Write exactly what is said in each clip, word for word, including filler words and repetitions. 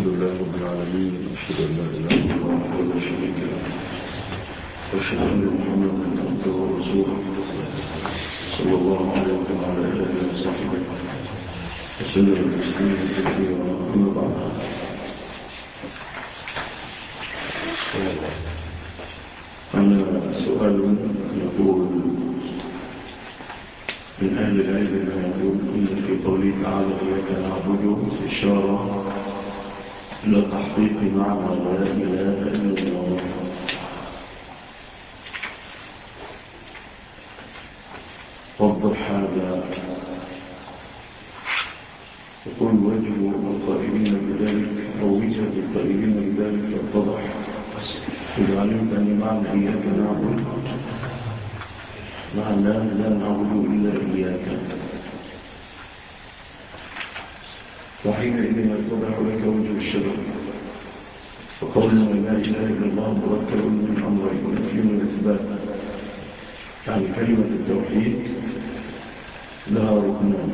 الحمد لله رب العالمين، أشهد أن لا إله إلا الله وحده لا شريك له، وأشهد أن محمدا عبده ورسوله صلى الله عليه وعلى آله وصحبه وسلم تسليما كثيرا. أما بعد، أنا سؤال يقول من أهل العلم ما يقول إن في قوله تعالى إياك نعبد إشارة إلى تحقيق معنى لا إله إلا الله. وضح هذا. يقول وجه القائلين بذلك أو وجهة القائلين بذلك يتضح إذا علمت أن معنى إياك نعبد معنى لا نعبد إلا إياك، وحينئذ يتضح لك وجه الشبه. فقولنا لا إله إلا الله مركب من أمرين، نفي والإثبات. يعني كلمة التوحيد لها ركنان،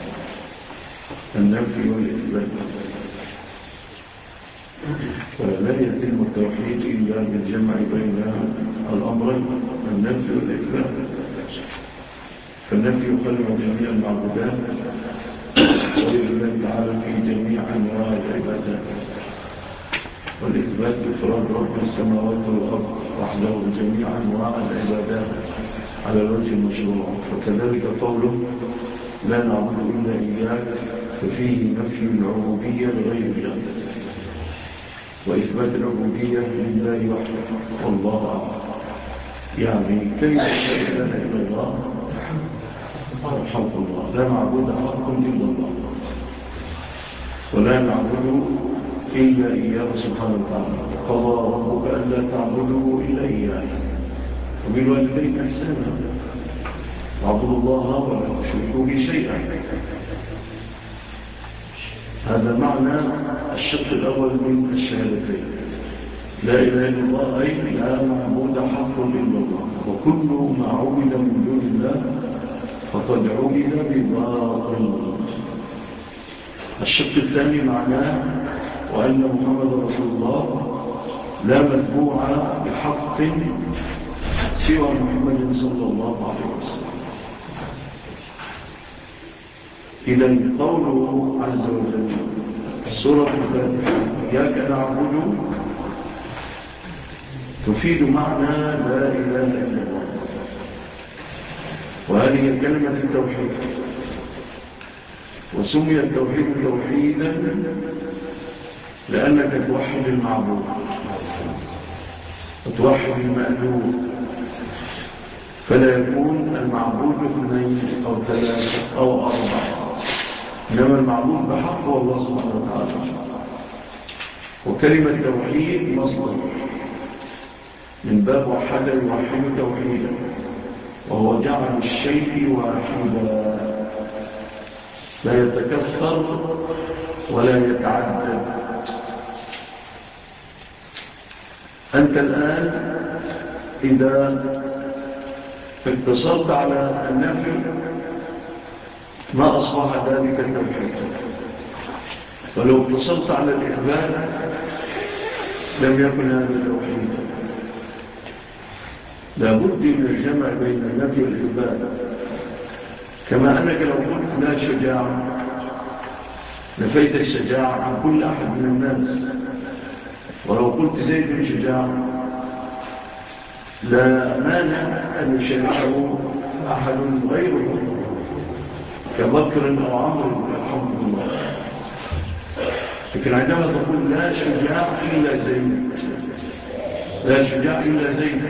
النفي والإثبات. فلا يتم التوحيد إلا بالجمع بين الأمرين، النفي والإثبات. فالنفي يخلع جميع المعبودات غير الله تعالى في جميع أنواع العبادات، والإثبات إفراد رب السماوات والأرض وحده جميع أنواع العبادات على الوجه المشروع. فكذلك قوله لا نعبد إلا إياك ففيه نفي العبودية لغير الله وإثبات العبودية لله وحده والله أعلم. يعني كيف لا إله إلا الله حق الله، لا معبود حق إلا الله، ولا نعبد إلا إياه سبحانه وتعالى. قضى ربك ألا تعبدوا إلا إياه وبالوالدين إحسانا، واعبدوا الله ولا تشركوا به شيئا. هذا معنى الشق الأول من الشهادتين، لا إله إلا الله أي لا معبود حق إلا الله، وكل ما عبد من دون الله فقد عبد بباطل. الشق الثاني معناه وأن محمد رسول الله لا متبوع بحق سوى محمد صلى الله عليه وسلم. إلى قوله عز وجل السورة الفاتحة إياك نعبد تفيد معنى لا إله إلا الله، وهذه كلمة التوحيد. وسمي التوحيد توحيدا لأنك توحد المعبود وتوحد المألوف، فلا يكون المعبود اثنين أو ثلاثة أو أربعة، إنما المعبود بحق هو الله سبحانه وتعالى. وكلمة توحيد مصدر من باب وحد يوحد توحيدا، وهو جعل الشيء واحدا لا يتكثر ولا يتعدد. أنت الآن إذا اتصلت على النفي ما أصبح ذلك التوحيد، ولو اتصلت على الإثبات لم يكن هذا التوحيد. لابد من الجمع بين النفي والإثبات. كما أنك لو قلت لا شجاعة نفيت الشجاعة عن كل أحد من الناس، ولو قلت زيد شجاع لا مانع أن يشاركه أحد غيره كبكر أو عمرو الحمد لله. لكن عندما تقول لا شجاع إلا زيد، لا شجاع إلا زيد،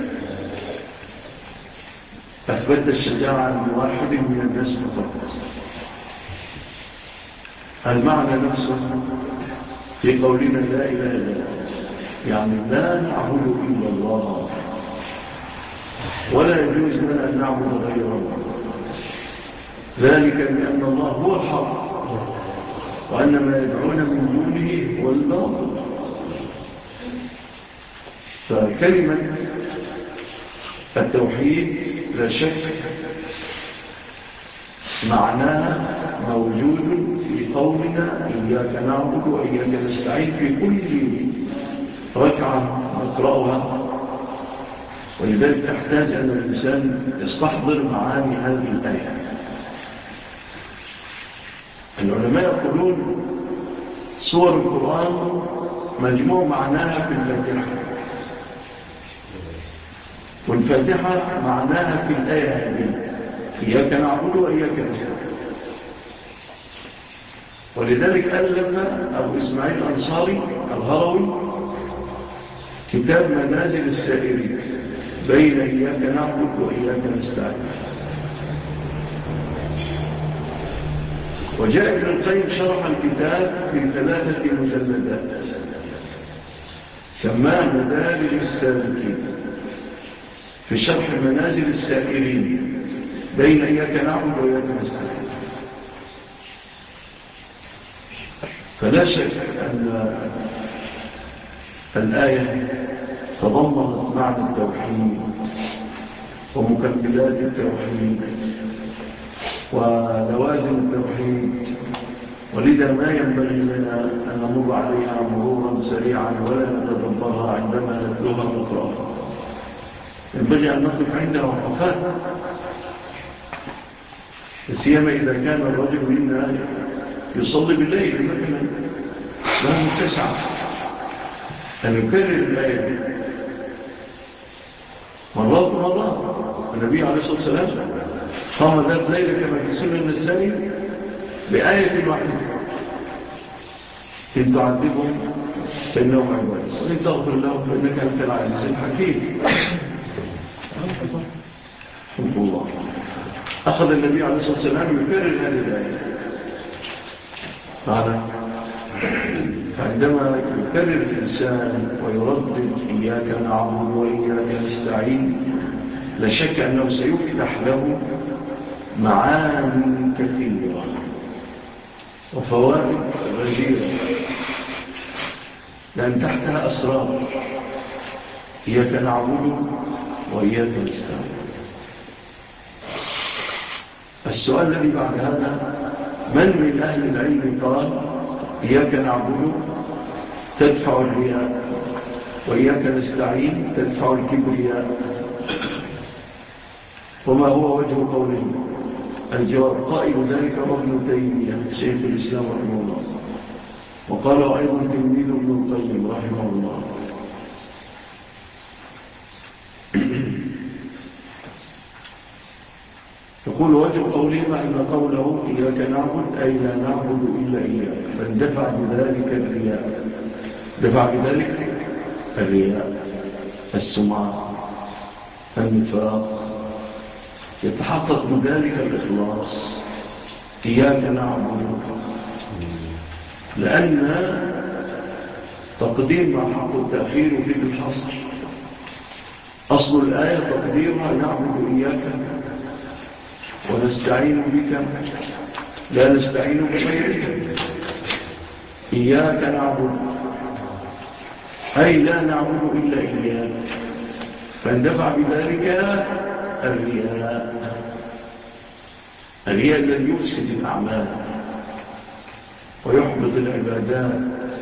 أثبت الشجاعة لواحد من الناس فقط. المعنى نفسه في قولنا لا إله إلا الله، يعني لا نعبد إلا الله، ولا يجوز لنا أن نعبد غيره، ذلك لأن الله هو الحق، وأن ما يدعون من دونه هو الباطل. فكلمة التوحيد لا شك معناها موجود في قول قلنا إياك نعبد وإياك نستعين في كل ركعة نقرأها، ولذلك تحتاج أن الإنسان يستحضر معاني هذه الآية. العلماء يقولون سور القرآن مجموع معناها في الفاتحة، والفاتحة معناها في الآية هذه إياك نعبد وإياك نستعين. ولذلك ألف أبو إسماعيل الأنصاري الهروي كتاب منازل السائرين بين إياك نعبد وإياك نستعين. وجاء ابن القيم شرح الكتاب في ثلاثة مجلدات سماه مدارج السالكين في شرح منازل السائرين بين إياك نعبد وإياك نستعين. فلا شك أن الآية تضمنت معنى التوحيد ومكملات التوحيد ولوازم التوحيد، ولذا ما ينبغي لنا أن نمر عليها مرورا سريعا ولا نتدبرها عندما نتلوها نقرأها. ينبغي أن نقف عندها وقفات، سيما إذا كان الرجل منا يصلي بالليل مثلا لا متسع أن يكرر الآية مرات ومرات. النبي عليه الصلاة والسلام قام ذات ليلة كما في سنة النسائي بآية واحدة: إن تعذبهم فإنهم عباد وإن تغفر لهم فإنك أنت العزيز الحكيم. الحمد لله. أخذ النبي عليه الصلاة والسلام يكرر هذه الآية معنا. فعندما يكرر الإنسان ويردد إياك نعبد وإياك نستعين لا شك أنه سيفتح له معاني كثيرة وفوائد غزيرة، لأن تحتها أسرار. إياك نعبد وإياك نستعين. السؤال الذي بعد هذا: من من أهل العلم قال إياك نعبد تدفع الرياء وإياك نستعين تدفع الكبرياء؟ وما هو وجه قوله؟ الجواب: قائل ذلك ابن تيمية شيخ الإسلام رحمه الله، وقال أيضا تلميذ ابن القيم رحمه الله. يقول وجه قوله أن قوله إياك نعبد أي لا نعبد إلا إياك، فاندفع بذلك الرياء، دفع بذلك الرياء، السمعة، النفاق، يتحقق بذلك الإخلاص. إياك نعبد، لأن تقديم مع حق التأخير في الحصر. أصل الآية تقديرها نعبد إياك ونستعين بك لا نستعين بغيرك. إياك نعبد أي لا نعبد إلا إياك، فاندفع بذلك الرياء، الرياء الذي يفسد الأعمال ويحبط العبادات.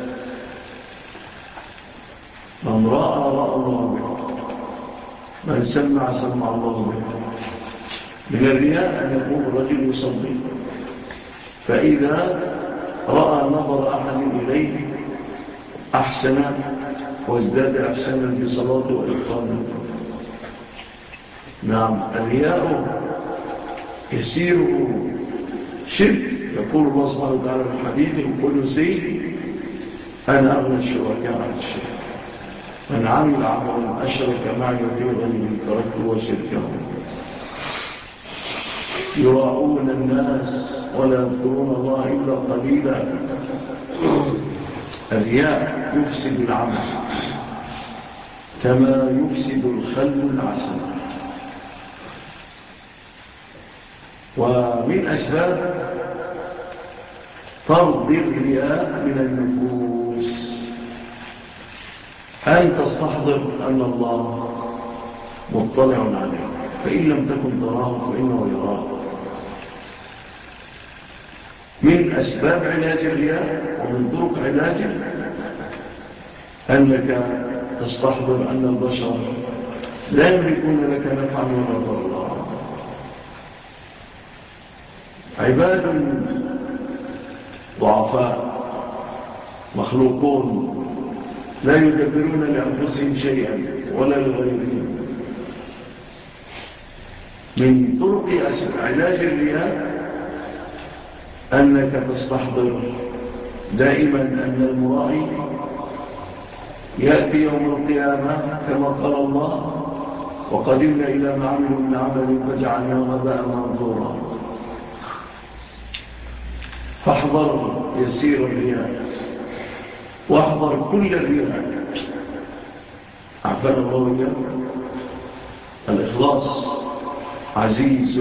من رأى رأى الله به، من سمع سمع الله به. من الرياء أن يقوم الرجل يصلي، فإذا رأى نظر أحد إليه أحسن وازداد أحسنا بصلاته وإقامته. نعم، الرياء يسير شرك. يقول الله سبحانه وتعالى في الحديث القدسي: أنا أغنى الشركاء عن الشرك، من عمل عملا أشرك معي في غيره تركته وشركه. يراؤون الناس ولا يذكرون الله إلا قليلا. الرياء يفسد العمل كما يفسد الخل العسل. ومن أسباب طرد الرياء من النفوس أن تستحضر أن الله مطلع عليك، فإن لم تكن تراه فإنه يراك. من أسباب علاج الرياء ومن طرق علاجه أنك تستحضر أن البشر لا يملكون لك نفعا ولا ضرا، عباد ضعفاء مخلوقون لا يدبرون لأنفسهم شيئا ولا لغيرهم. من طرق علاج الرياء أنك تستحضر دائما أن المرائي يأتي يوم القيامة كما قال الله وقدمنا إلى ما عملوا من عمل فجعلنا هباء منثورا. فاحذر يسير الرياء واحذر كل الرياء. عفان الله وإياكم. الإخلاص عزيز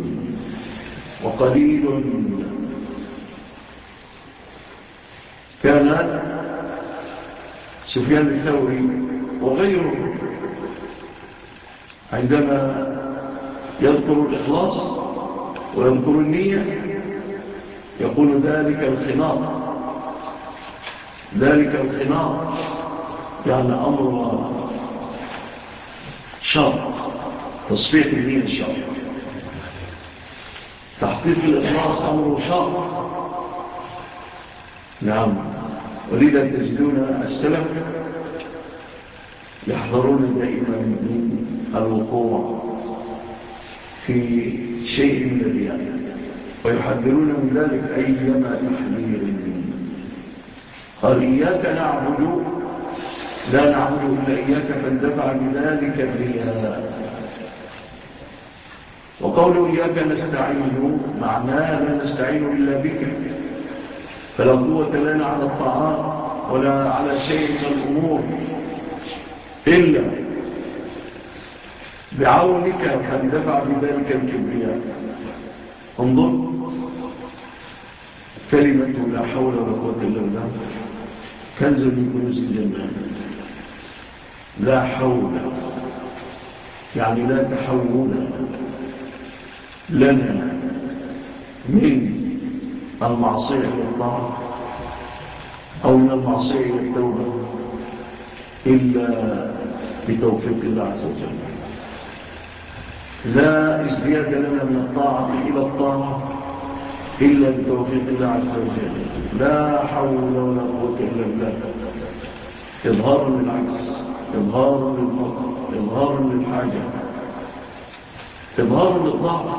وقليل. كان سفيان الثوري وغيره عندما يذكر الإخلاص ويذكر النية يقول ذلك الخناط، ذلك الخناط يعني أمر شرط، تصفيق النية شرط، تحقيق الإخلاص أمر شرط. نعم. ولذا تجدون السلف يحذرون دائما من الوقوع في شيء من الرياء ويحذرون من ذلك أيما تحذير. قال إياك نعبد لا نعبد إلا إياك فاندفع بذلك الرياء. وقوله إياك نستعين معناه لا نستعين إلا بك، فلا قوة لنا على الطاعات ولا على شيء من الأمور إلا بعونك فاندفع بذلك الكبرياء. انظر كلمة لا حول ولا قوة إلا بالله كنز من كنوز الجنة. لا حول يعني لا تحول لنا من المعصية إلى الطاعة أو من المعصية إلى التوبة إلا بتوفيق الله عز وجل. لا ازدياد لنا من الطاعة إلى الطاعة إلا بتوفيق الله عز وجل. لا حول ولا قوة إلا بالله. إظهار للعجز، إظهار للفقر، إظهار للحاجة، إظهار للضعف.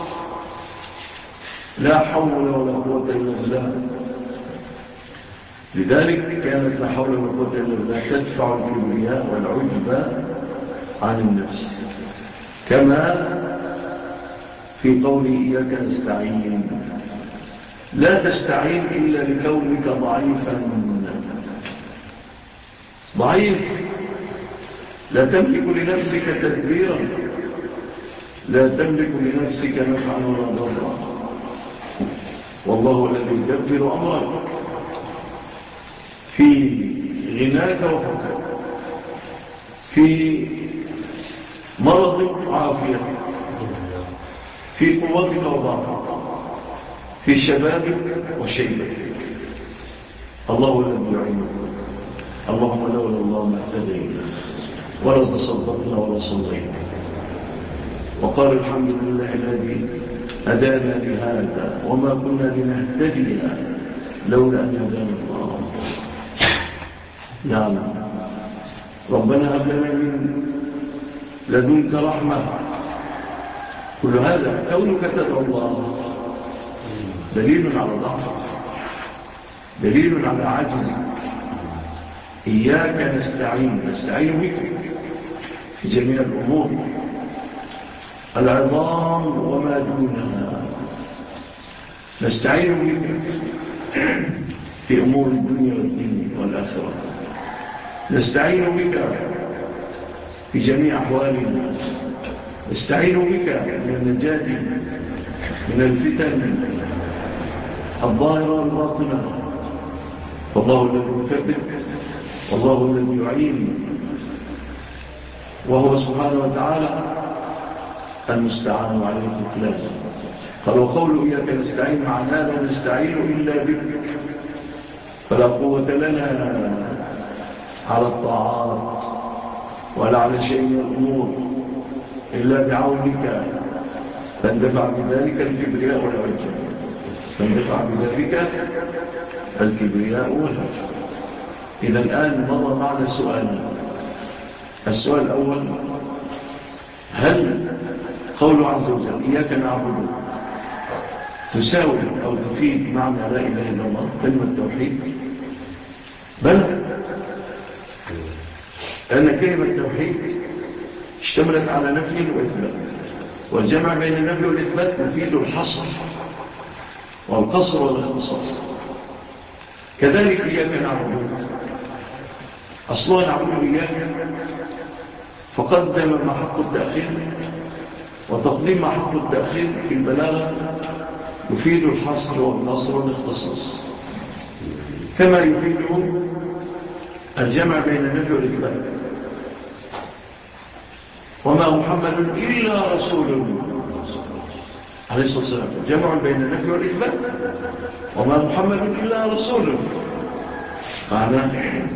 لا حول ولا قوة إلا بالله. لذلك كانت لا حول ولا قوة إلا بالله تدفع الكبرياء والعجب عن النفس، كما في قوله إياك نستعين. لا تستعين إلا لكونك ضعيفا ضعيف، لا تملك لنفسك تدبيرا، لا تملك لنفسك نفعا ولا ضرا، والله الذي يدبر أمرك في غناك وفقرك، في مرضك وعافيتك، في قوتك وضعفك، في شبابك وشيبك. الله الذي يعينك. اللهم لولا الله ما اهتدينا ولا تصدقنا ولا صلينا. وقال الحمد لله الذي هدانا لهذا وما كنا لنهتدي لولا أن هدانا الله. نعم. ربنا هب لنا من لدنك رحمة. كل هذا كونك تدعو الله دليل على ضعفك، دليل على عجزك. إياك نستعين، نستعين بك في جميع الأمور، العظام وما دونها. نستعين بك في أمور الدنيا والدين والآخرة. نستعين بك في جميع أحوالنا. نستعين بك من النجاة من الفتن الظاهرة والباطنة. والله الذي يثبت، والله الذي يعين، وهو سبحانه وتعالى المستعان عليه الكلام. قال وقول إياك نستعين معناه لا نستعين إلا بك، فلا قوة لنا على الطاعات ولا على شيء من الأمور إلا بعونك، فاندفع بذلك الكبرياء والعجب فاندفع بذلك الكبرياء والعجب. إذا الآن مضى معنا سؤال. السؤال الأول: هل قول عز وجل إياك نعبد تساوي أو تفيد معنى لا إله إلا الله كلمة توحيد؟ بلى، لأن كلمة توحيد اشتملت على نفي وإثبات، والجمع بين النفي والإثبات يفيد الحصر والقصر والاختصاص. كذلك إياك نعبد أصلها نعبد إياك، فقدم ما حق التأخير، وتقديم ما حق التأخير في البلاغة يفيد الحصر والقصر والاختصاص، كما يفيد الجمع بين النفي والإثبات. وما محمد إلا رسول عليه الصلاة والسلام، جمع بين النفي والإثبات. وما محمد إلا رسول معناه.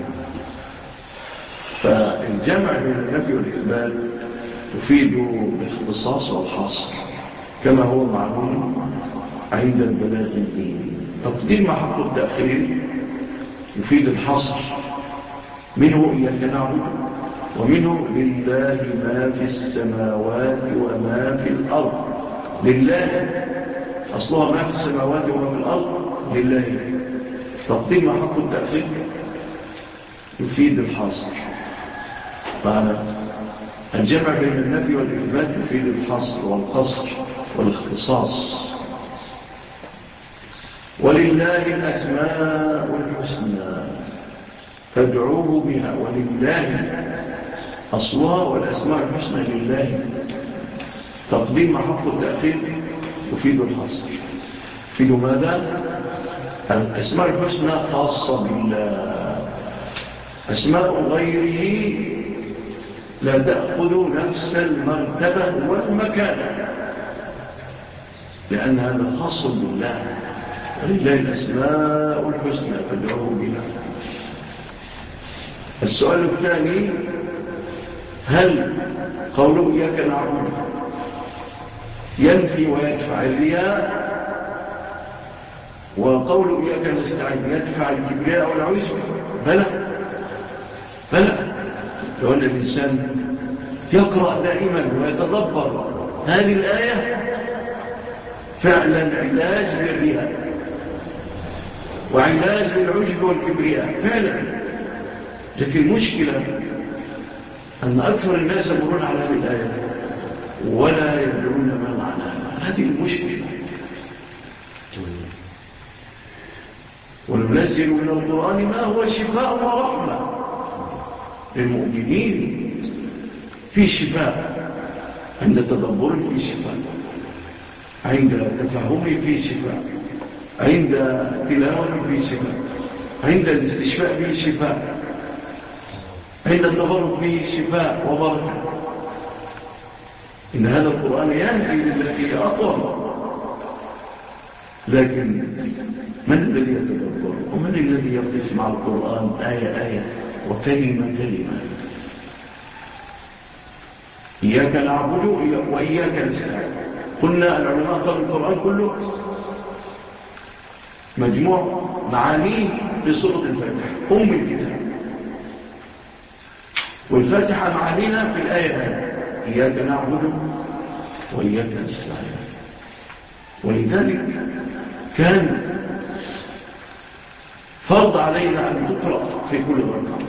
فالجمع بين النفي والإثبات يفيد الاختصاص والحصر كما هو معلوم عند البلاغ الديني. تقديم مع حق التأخير يفيد الحصر، منه إياك نعبد، ومنه لله ما في السماوات وما في الأرض. لله أصلها ما في السماوات وما في الأرض لله. تقديم مع حق التأخير يفيد الحصر. معنى الجمع بين النفي والإثبات يفيد الحصر والقصر والاختصاص. ولله الأسماء الحسنى فادعوه بها. ولله أصلها والأسماء الحسنى لله. تقديم حق التأخير يفيد الحصر. يفيد ماذا؟ الأسماء الحسنى خاصة بالله، أسماء غيره لا تأخذ نفس المرتبة والمكان، لأن هذا خاص بالله. ولله الأسماء الحسنى فادعوه بها. السؤال الثاني: هل قوله إياك نعبد ينفي ويدفع الرياء، وقوله إياك نستعين يدفع الكبرياء والعجب؟ بلى بلى. لو أن الإنسان يقرأ دائما ويتدبر هذه الآية فعلا علاج للرياء وعلاج للعجب والكبرياء فعلا. لكن المشكلة أن أكثر الناس يمرون على هذه الآية ولا يدرون ما معناها. هذه المشكلة. وننزل من القرآن ما هو شفاء ورحمة للمؤمنين. في شفاء عند تدبر، في شفاء عند تفهم، في شفاء عند تلاوة، في شفاء عند الاستشفاء، في شفاء عند التبرك، به شفاء وبركة. إن هذا القرآن يهدي للتي أقوم. لكن من الذي يتدبر ومن الذي يقف مع القرآن آية آية وكلمة كلمة؟ إياك نعبد وإياك نستعين. قلنا العلماء قالوا القرآن كله مجموع معانيه لسورة الفاتحة أم الكتاب، والفاتحة معانينا في الآية هذه إياك نعبد وإياك نستعين. ولذلك كان فرض علينا أن تقرأ في كل ركعة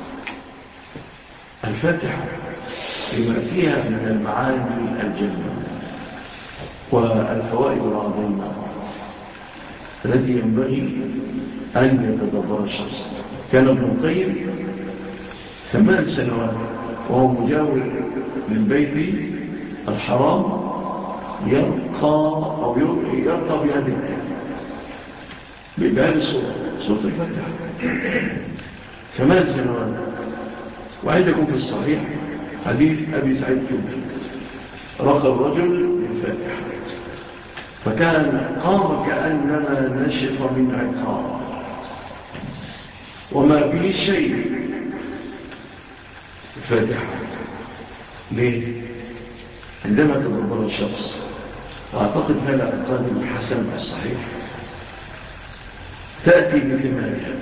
الفاتحة لما فيها من المعاني الجميلة والفوائد العظيمة التي ينبغي أن يتدبر الشخص. كان ابن القيم ثمان سنوات وهو مجاور للبيت الحرام يرقى أو يرقى بهذه الآية بهذه الصورة، صورة الفاتحة. ثمان سنوات. وعندكم في الصحيح حديث أبي سعيد الخدري رقى الرجل بالفاتحة فكان قام كأنما نشف من عقاب وما به شيء. الفاتحة ليه؟ عندما تدبر الشخص، وأعتقد هذا القادم الحسن الصحيح، تأتي بثمارها.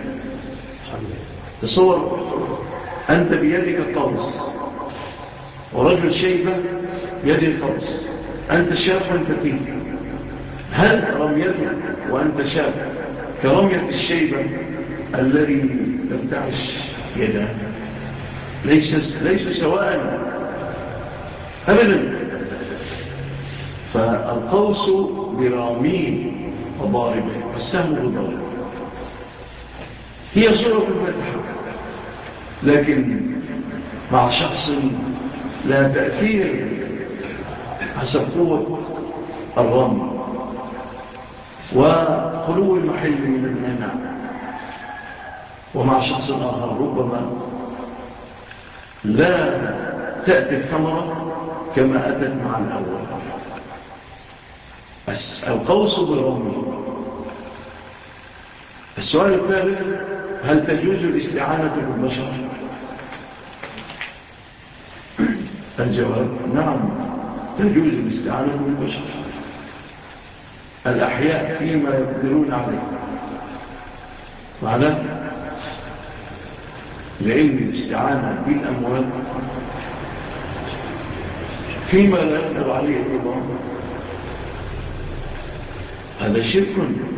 تصور أنت بيدك القوس ورجل شيبة بيده القوس، أنت شاب وأنت فيه، هل رميتك وأنت شاب كرمية الشيبة الذي ترتعش يده؟ ليس, ليس سواء أبدا. فالقوس براميه وضاربه والسهم بضاربه هي صورة الفتحة، لكن مع شخص لا تأثير حسب قوة الرمي وخلو المحل من المنع، ومع شخص آخر ربما لا تأتي الثمرة كما أتت مع الأول. القوس بالرمي. السؤال الثالث: هل تجوز الاستعانة بالبشر؟ الجواب: نعم، تجوز الاستعانة بالبشر الأحياء فيما يقدرون عليه. معناه لأن الاستعانة بالأموال فيما لا يقدر عليه الله هذا شرك.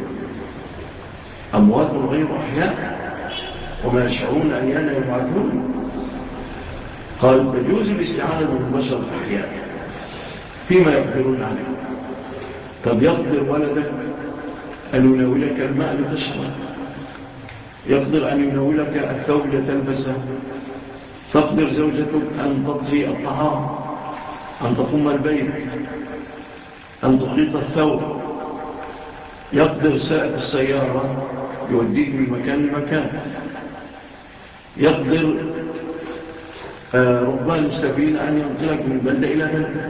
أموات غير أحياء وما يشعرون أيانا يبعثون. قال تجوز الاستعانة بالبشر الأحياء فيما يقدرون عليه. قد يقدر ولدك أن يناولك الماء لتشرب، يقدر أن يناولك الثوب لتلبسه، تقدر زوجتك أن تطفي الطعام، أن تقوم البيت، أن تخيط الثوب. يقدر سائق السيارة يوديك من مكان لمكان. يقدر ربان السفينة أن ينقلك من بلدة إلى بلدة.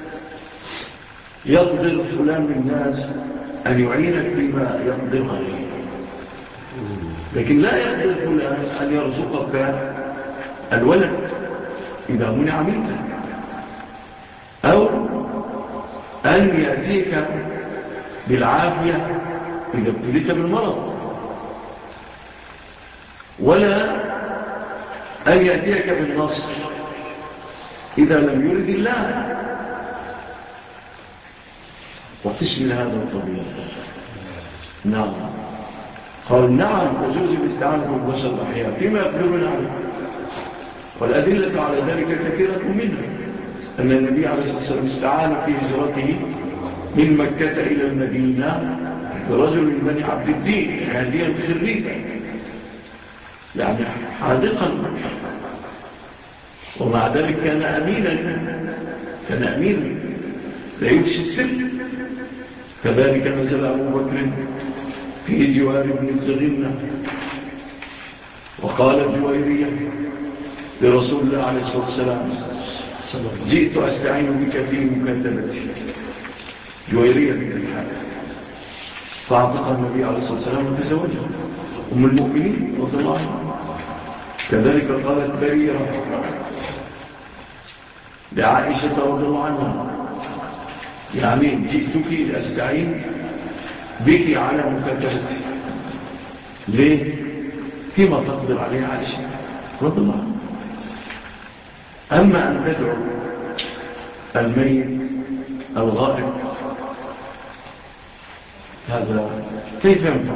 يقدر فلان من الناس أن يعينك فيما يقدر عليه، لكن لا يقدر فلان أن يرزقك الولد إذا منع منك، أو أن يأتيك بالعافية إذا ابتليت بالمرض، ولا أن يأتيك بالنصر إذا لم يرد الله. وقسم هذا الطبيعي. نعم. قال نعم تجوز الاستعانة بالبشر الأحياء فيما يقدرون عليه، والأدلة على ذلك كثيرة منها. أن النبي عليه الصلاة والسلام استعان في هجرته من مكة إلى المدينة برجل من بني عبد الدين هاديا خريبا، يعني حاذقا، ومع ذلك كان أمينا، كان أمينا لا يفشي السر. كذلك نزل أبو بكر في جوار بن الزغنة وقال جويرية لرسول الله عليه الصلاة والسلام: جئت أستعين بك في مكاتبتي. جويرية بن الحارث فأعطقها النبي عليه الصلاة والسلام وتزوجها أم المؤمنين رضي الله عنها. كذلك قالت بريرة لعائشة رضي الله عنها: يعني جئتك لأستعين بك على مكاتبتي. ليه؟ فيما تقدر عليه عائشة رضي الله عنها. أما أن تدعو الميت الغائب هذا كيف ينفع؟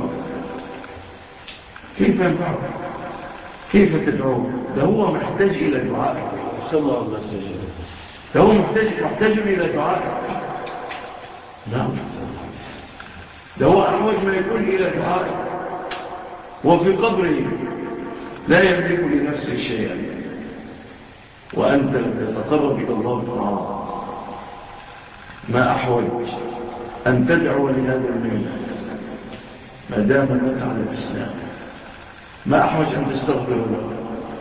كيف ينفع؟ كيف تدعوه؟ ده هو محتاج إلى دعاء. صلى الله عليه وسلم. ده هو محتاج, محتاج إلى دعاء. نعم. ده هو أحوج ما يكون إلى دعاء، وفي قبره لا يملك لنفسه شيئا، وأنت تتقرب إلى الله تعالى. ما أحوج أن تدعو لهذا الميت ما دام مات على الإسلام، ما أحوج أن تستغفر له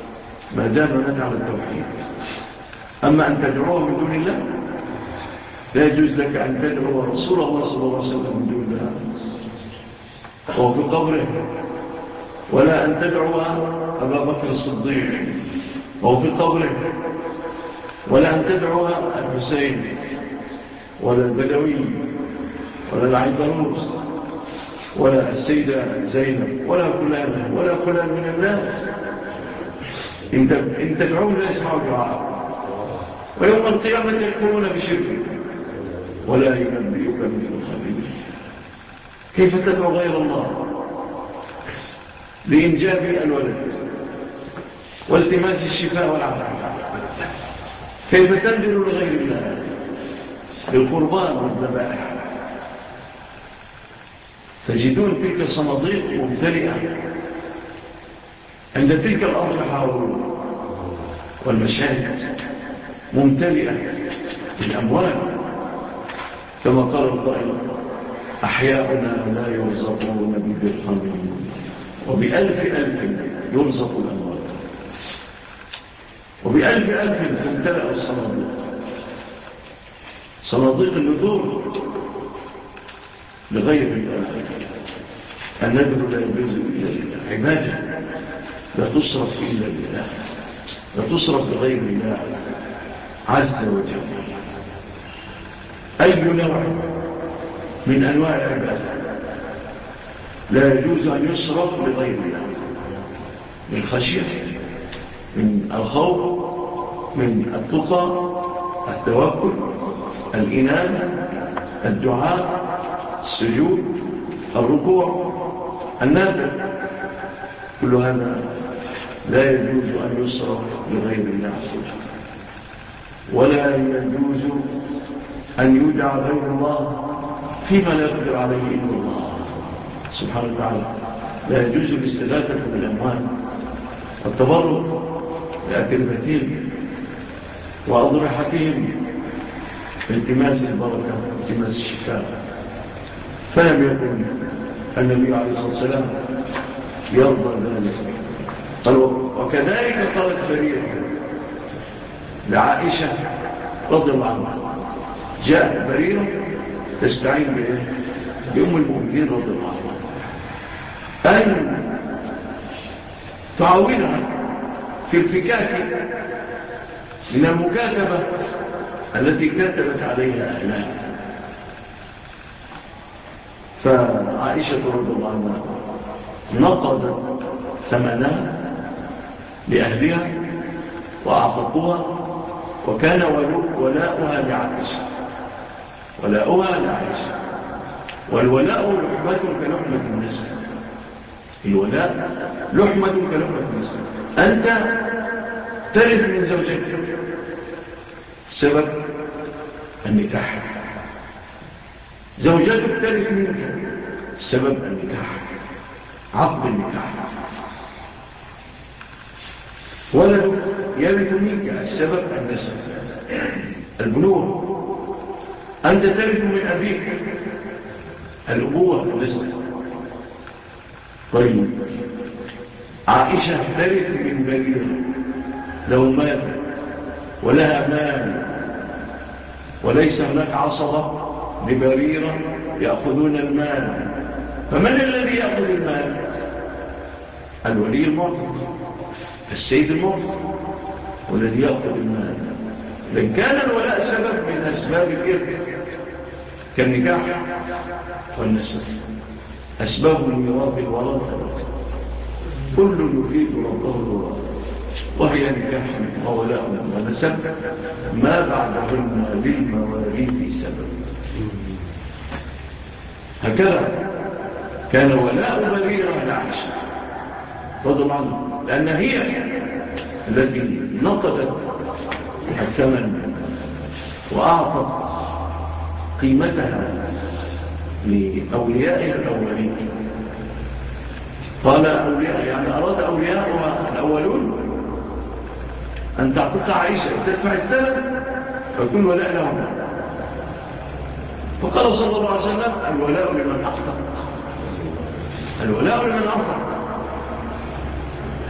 ما دام مات على التوحيد. أما أن تدعوه من دون الله لا يجوز لك أن تدعو رسول الله صلى الله عليه وسلم من دون الله وهو في قبره، ولا أن تدعو أبا بكر الصديق وهو في قبره، ولا أن تدعو الحسين ولا البدوي ولا العيدروس ولا السيدة زينب ولا فلان ولا فلان من الناس. إن تدعوه لا يسمعوا دعاء، ويوم القيامة يكونون بشرك ولا ينبئك مثل خبير. كيف تدعو غير الله لإنجاب الولد والتماس الشفاء والعافية؟ كيف تنذر لغير الله بالقربان والذبائح؟ تجدون تلك الصناديق ممتلئة عند تلك الأضرحة والمشاهد، ممتلئة بالأموال، كما قال القائل: أحياؤنا لا يرزقون بدرهم وبألف ألف يرزق الأموال. وبألف ألف تمتلأ الصناديق، صناديق النذور لغير الله. النذر لا يجوز إلا لله، عبادة لا تصرف إلا لله، لا تصرف لغير الله عز وجل. أي نوع من أنواع العبادة لا يجوز أن يصرف لغير الله، من الخشية، من الخوف، من التقى، التوكل، الإنابة، الدعاء، السجود، الركوع، النافل، كل هذا لا يجوز أن يصرف لغير الله عز وجل. ولا يجوز أن يدعى غير الله فيما لا يقدر عليه إلا الله سبحانه وتعالى. لا يجوز الاستغاثة بالأموال والتبرك بأكلمتهم وأضرحتهم التماس البركة التماس الشفاء. فلم يكن النبي عليه الصلاة والسلام يرضى ذلك. قال: وكذلك قالت بريرة لعائشة رضي الله عنها. جاءت بريرة تستعين بإيه؟ بأم المؤمنين رضي الله عنها أن تعاونها في الفكاك من المكاتبة التي كتبت عليها أهلها. فعائشة رضي الله عنها نقضت ثمنها لأهلها وأعطقوها، وكان ولاؤها لعائشة، ولاؤها لعائشة. والولاء لحمة كلحمة النسل، الولاء لحمة كلحمة النسل. أنت ترث من زوجتك سبب النكاح، زوجتك ترث منك سبب النكاح، عقد النكاح. ولدك يرث منك السبب النسب، البلوغ. أنت ترث من أبيك الأبوة النسب. طيب، عائشة ترث من بريرة لو مات ولها مال وليس هناك عصبة لبريرة يأخذون المال، فمن الذي يأخذ المال؟ الولي المعطي، السيد المعطي والذي يأخذ المال. لأن كان الولاء سبب من أسباب الإرث كالنكاح والنسب. أسباب الميراث الورثة كل يفيد ربه الورثة، وهي نكاح وولاء ونسب ما بعدهن للمواريث سبب. هكذا كان ولاء بريرة لعائشة رضي الله عنها، لأن هي التي نقضت الثمن وأعطت قيمتها لأوليائها الأولين. قال أولياء، يعني أراد أولياءها الأولون أن تعطيك عائشة تدفع الثمن فيكون ولاء لهم. فقال صلى الله عليه وسلم: الولاء لمن أعطى، الولاء لمن أعطى.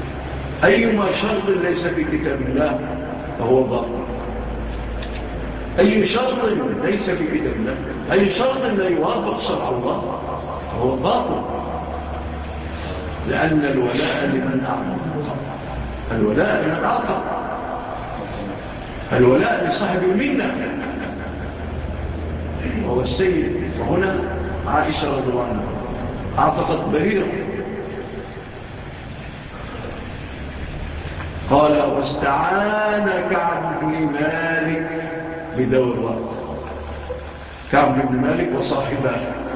أيما شرط ليس في كتاب الله فهو باطل. أي شرط ليس في كتاب الله، أي شرط لا يوافق شرع الله هو باطل، لأن الولاء لمن أعطى، الولاء لمن أعطى، الولاء لصاحب المنة وهو السيد. وهنا عائشة رضي الله عنها أعطت بريرة، قال واستعان كعب بن مالك بدور الرأي. كعب بن مالك وصاحبه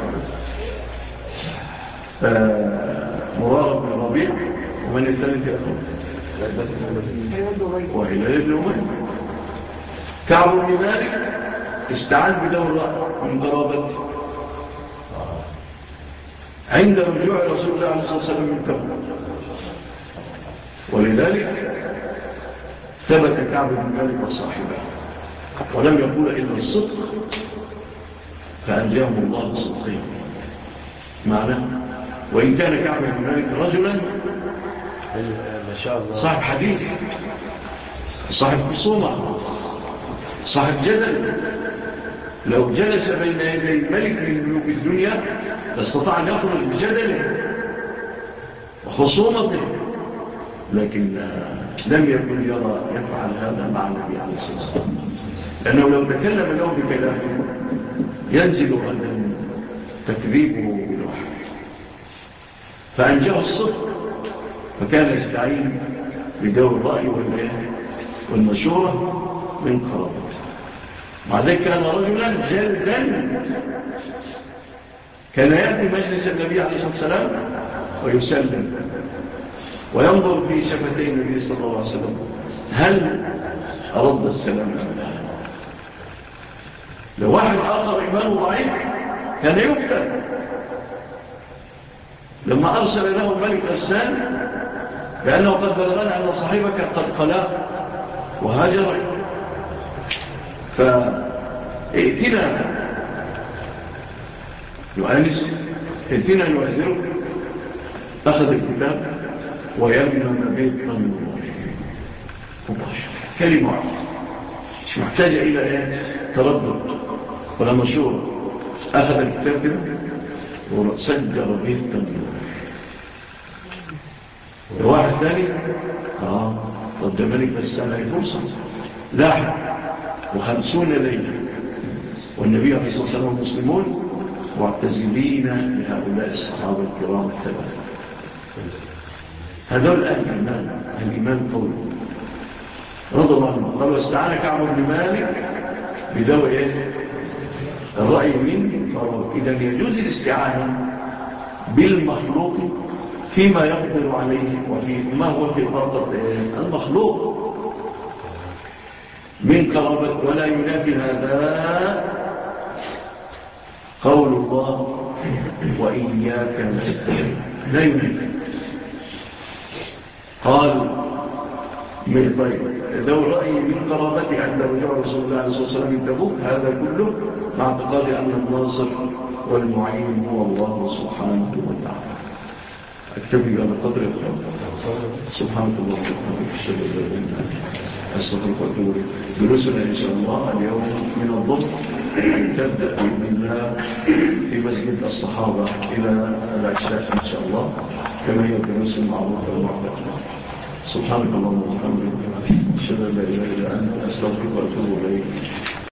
مرارة بن ربيع، ومن الثالث يأخذ وهلال بن أمية. كعب بن مالك استعان بدور الرأي من قرابته عند رجوع رسول الله عليه الصلاة والسلام من تبوك، ولذلك ثبت كعب بن مالك وصاحبه ولم يقول إلا الصدق فأنجاهم الله صدقين. معنى وإن كان كعب بن مالك رجلا ما شاء الله صاحب حديث، صاحب خصومة، صاحب جدل، لو جلس بين يدي ملك من ملوك الدنيا لاستطاع أن يخرج بجدله وخصومته، لكن لم يكن يرى يفعل هذا مع النبي عليه الصلاة والسلام، لأنه لو تكلم له بكلامه ينزل غدا تكذيبه بالوحي، فأنجاه الصدق، فكان يستعين بدور الرأي والمشورة من قرابته. مع ذلك كان رجلا جلدا، كان يأتي مجلس النبي عليه الصلاة والسلام ويسلم وينظر في شفتي النبي صلى الله عليه وسلم هل أرد السلام أم لا. لو واحد آخر إيمانه ضعيف كان يفتن، لما أرسل له ملك غسان بأنه قد بلغنا أن صاحبك قد قلاه وهاجرك، فائتنا يؤنس، ائتنا يؤذرك. أخذ الكتاب ويمنم بيت النور مباشر، كلمة واحدة مش محتاجة إلى إيه تردد ولا مشورة. أخذ الكتاب كده وسجر بيت النور. واحد ثاني آه طب ملك السنة فرصة لاحق وخمسون ليلة والنبي عليه الصلاة والسلام والمسلمون معتزلين لهؤلاء الصحابة الكرام الثلاثة. هذول الإيمان، الإيمان قوي رضي الله عنه. قال واستعان كعب بن مالك بدو إيه الرأي من فرض. إذن يجوز الاستعانة بالمخلوق فيما يقدر عليه وفي ما هو في فرض المخلوق من قرابة، ولا ينافي هذا قول الله وإياك نستعين، لا ينافي. قال من طيب ذو الرأي من قرابته عند رجوع رسول الله عليه الصلاة والسلام من تبوك، هذا كله مع اعتقاد أن الناصر والمعين هو الله سبحانه وتعالى. أكتفي على قدر الخير. سبحانك الله وبحمدك أشهد أن لا إله إلا أنت أستغفرك وأتوب إليك. دروسنا إن شاء الله اليوم من الظهر تبدأ بإذن الله في مسجد الصحابة إلى العشاء إن شاء الله كما هي الدروس المعروفة والمعتقدة. سبحانك اللهم وبحمدك أشهد أن لا إله إلا أنت أستغفرك وأتوب إليك.